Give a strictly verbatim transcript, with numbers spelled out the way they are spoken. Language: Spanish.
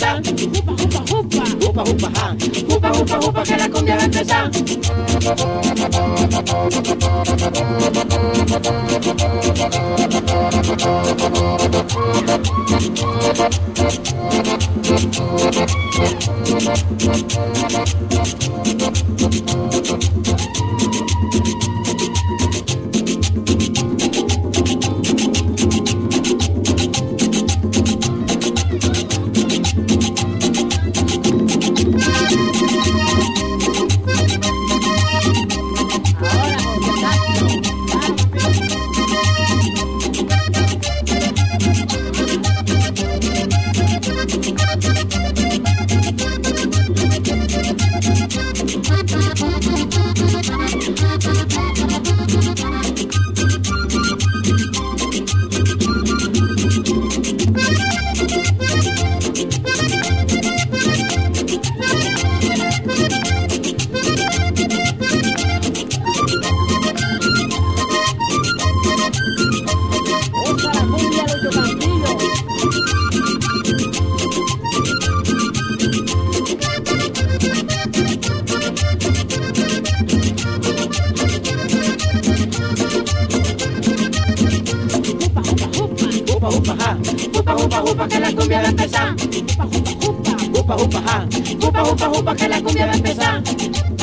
empezar. Upa, upa, upa. Upa, upa, ja. Upa, upa, upa, que la cumbia va a empezar. Upa, upa, ja. Upa, upa, upa, que la cumbia va a empezar. Upa, upa, upa. Upa, upa, ja. Upa, upa, upa, que la cumbia va a empezar.